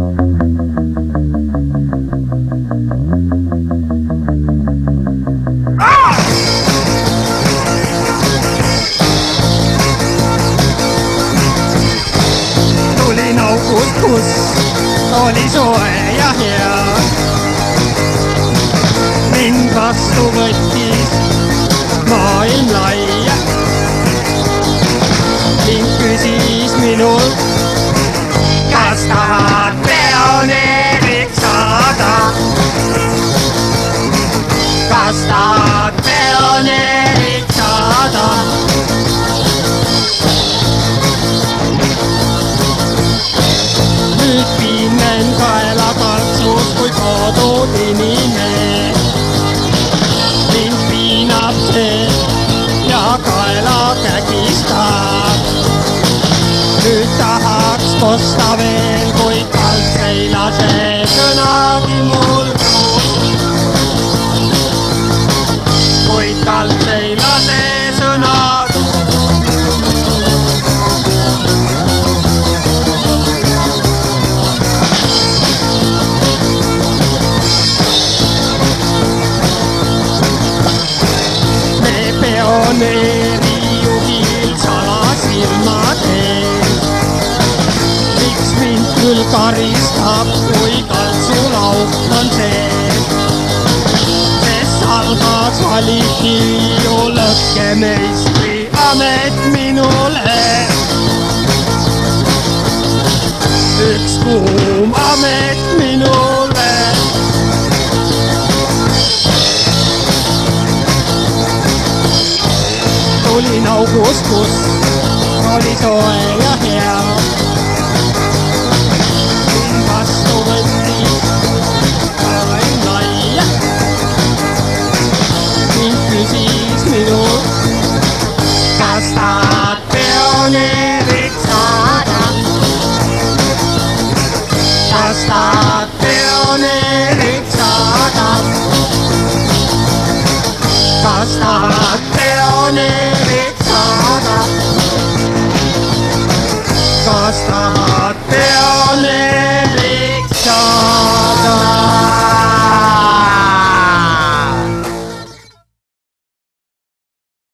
Tulin august, kus oli soe ja hea. Mind vastu võttis maailm laia. Mind küsis minult, kas tahad pioneeriks saada? Kas tahad pioneeriks saada? Nüüd pinnen kaela kaltsus kui kodud inimene. Mind piinab see ja kaela kägistab. Nüüd tahaks kosta veel, kuid kalt ei lase sõnagi mul suust. Kuid kalt ei lase sõnagi. Pioneeri juhil salasilmad ees. Miks mind küll karistab, kui kaltsulauk on sees? Sest salgas valiti ju lõhkemeistri amet minule. Üks kuum amet minule. Tulin august, kus oli soe ja hea. Mind vastu võttis maailm laia. Mind küsis minult, kas tahad pioneeri